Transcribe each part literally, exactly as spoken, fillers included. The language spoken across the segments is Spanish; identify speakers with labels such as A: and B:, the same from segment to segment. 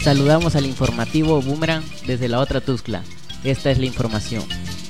A: Saludamos al informativo Boomerang desde la otra Tuxtla. Esta es la información.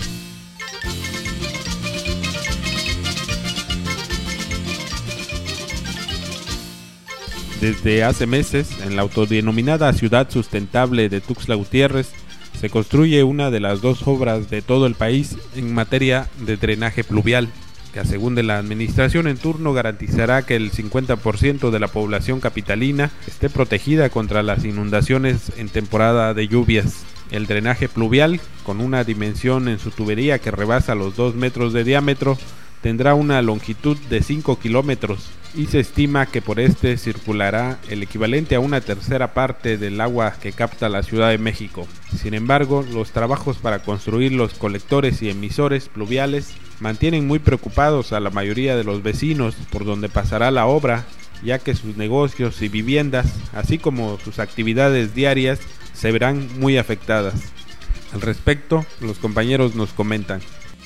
B: Desde hace meses, en la autodenominada Ciudad Sustentable de Tuxtla Gutiérrez, se construye una de las dos obras de todo el país en materia de drenaje pluvial, que según de la administración en turno garantizará que el cincuenta por ciento de la población capitalina esté protegida contra las inundaciones en temporada de lluvias. El drenaje pluvial, con una dimensión en su tubería que rebasa los dos metros de diámetro, tendrá una longitud de cinco kilómetros y se estima que por este circulará el equivalente a una tercera parte del agua que capta la Ciudad de México. Sin embargo, los trabajos para construir los colectores y emisores pluviales mantienen muy preocupados a la mayoría de los vecinos por donde pasará la obra, ya que sus negocios y viviendas, así como sus actividades diarias, se verán muy afectadas. Al respecto, los compañeros nos comentan.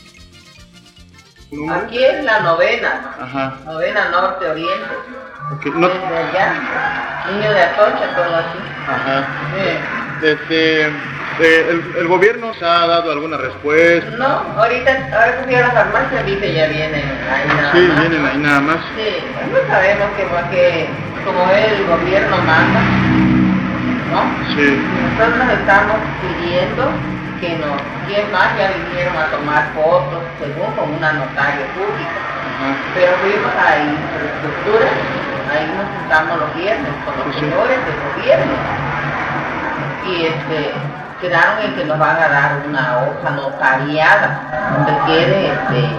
C: Aquí es la novena,
D: Ajá.
C: novena norte-oriente.
D: Okay, no...
C: Desde allá, niño de Atocha, todo así.
D: Ajá.
C: Sí.
D: Desde, de, el, ¿El gobierno se ha dado alguna respuesta?
C: No, ahorita, ahora que fui a la farmacia vi que ya vienen ahí nada
D: sí,
C: más.
D: Sí, vienen ahí nada más.
C: Sí, no sabemos que porque como el gobierno manda, ¿no?
D: Sí.
C: Nosotros estamos pidiendo que nos, ¿quién más? Ya vinieron a tomar fotos, según con una notaria pública.
D: Ajá.
C: Pero fuimos a infraestructura, ahí nos juntamos los viernes con los
D: Sí,
C: señores del gobierno. Y este, quedaron en que nos van a dar una hoja notariada, donde quede, este,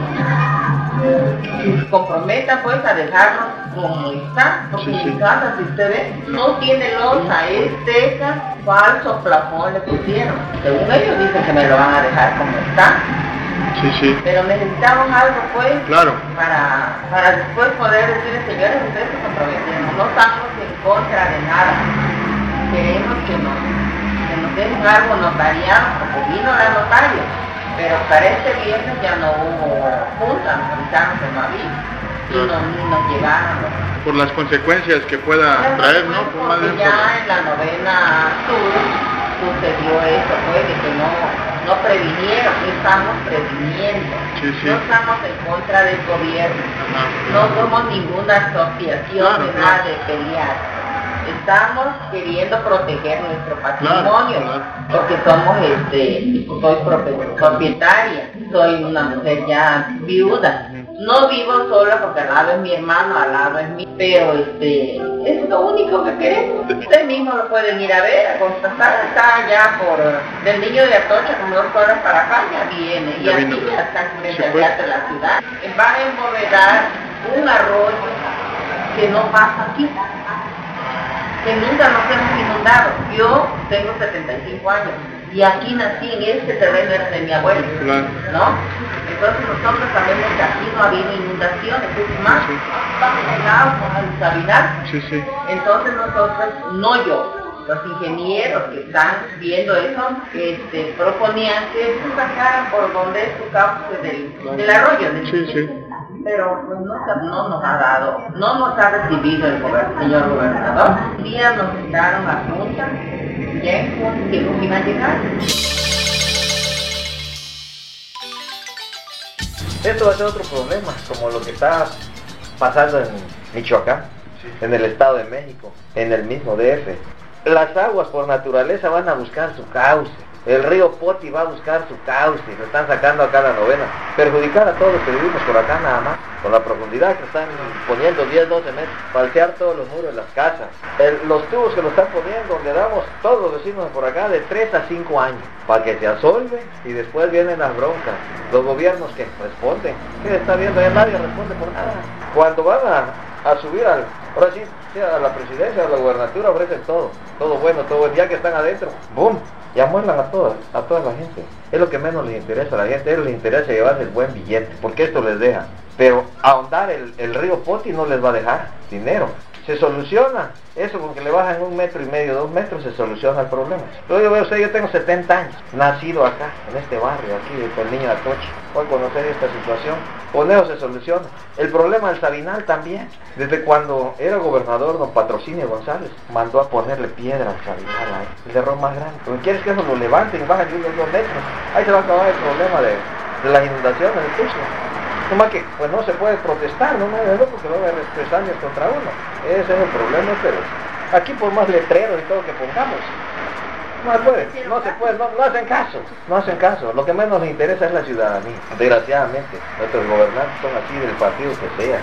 C: que se comprometa pues a dejarnos como está, porque
D: Sí, sí.
C: mi casa, si usted ve, no tiene losa, es teja, falso plafón le pusieron. Según ellos dicen que me lo van a dejar como está.
D: Sí, sí.
C: Pero necesitamos algo pues,
D: Claro.
C: para, para después poder decirles, señores, ustedes se comprometieron, no estamos en contra de nada. Queremos que nos, que nos den algo notariado, porque vino la notaria, pero para este viernes ya no hubo junta, nos avisaron que no había, y no, ni nos llegaron.
D: Por las consecuencias que pueda
C: Ya,
D: traer,
C: pues,
D: ¿no? Por más
C: porque
D: de-
C: ya en la novena sur sucedió eso, pues, de que no, no previnieron, estamos previniendo.
D: Sí, sí.
C: No estamos en contra del gobierno,
D: Ajá.
C: no somos ninguna asociación
D: Claro,
C: de
D: claro.
C: nada de pelear. Estamos queriendo proteger nuestro patrimonio,
D: Claro, claro.
C: porque somos, este, soy prope- propietaria, soy una mujer ya viuda. No vivo sola porque al lado es mi hermano, al lado es mi, pero este, es lo único que queremos. Ustedes mismos lo pueden ir a ver, a constatar, está allá por del Niño de Atocha, como dos horas para acá, ya viene, y
D: Ya
C: aquí
D: vino.
C: ya está frente
D: Sí,
C: al
D: pues.
C: teatro de la ciudad. Va a embovedar un arroyo que no pasa aquí, que nunca nos hemos inundado. Yo tengo setenta y cinco años y aquí nací, en este terreno era de mi abuelo,
D: Claro.
C: ¿no? Entonces nosotros sabemos que aquí no ha habido inundaciones, es más,
D: Sí.
C: estamos pegados con el Sabinar.
D: Sí, sí.
C: Entonces nosotros, no yo, los ingenieros que están viendo eso, este, proponían que se sacaran por donde es su cauce del, del arroyo. del-
D: Sí, sí.
C: Pero pues, no, no nos ha dado, no nos ha recibido el gober- señor gobernador. Un día nos citaron a junta, ya en junta, que no iban a llegar.
E: Esto va a ser otro problema, como lo que está pasando en Michoacán, en el Estado de México, en el mismo D F. Las aguas por naturaleza van a buscar su cauce. El río Poti va a buscar su cauce, lo están sacando acá a la novena. Perjudicar a todos los que vivimos por acá nada más, con la profundidad que están poniendo diez, doce metros, falsear todos los muros de las casas. El- los tubos que nos están poniendo, le damos todos los vecinos por acá de tres a cinco años, para que se asolve y después vienen las broncas. Los gobiernos que responden, ¿qué está viendo? Ya nadie responde por nada. Cuando van a, a subir al, ahora sí, sí, a la presidencia, a la gubernatura, ofrecen todo, todo bueno, todo bueno. Ya que están adentro, ¡boom!, ya muerdan a toda, a toda la gente. Es lo que menos les interesa a la gente, a ellos les interesa llevarse el buen billete, porque esto les deja. Pero ahondar el, el río Poti no les va a dejar dinero. se soluciona. Eso con que le bajan un metro y medio, dos metros, se soluciona el problema. Yo, yo veo usted, yo tengo setenta años, nacido acá, en este barrio, aquí, por el Niño de Atoche. Voy a conocer esta situación. Con eso se soluciona. El problema del Sabinal también. Desde cuando era gobernador don Patrocinio González, mandó a ponerle piedra al Sabinal ahí, el error más grande. Porque quieres que eso lo levanten y bajen unos dos metros. Ahí se va a acabar el problema de, de las inundaciones de Tuxtla. Nomás que pues no se puede protestar, no, no, no, porque va a haber represalias contra uno. Ese es el problema, pero aquí por más letreros y todo que pongamos, no se puede, no se puede, no, no hacen caso, no hacen caso. Lo que menos les interesa es la ciudadanía. Desgraciadamente, nuestros gobernantes son así del partido que sea.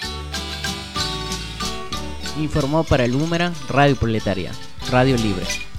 A: Informó para el Boomerang Radio Proletaria, Radio Libre.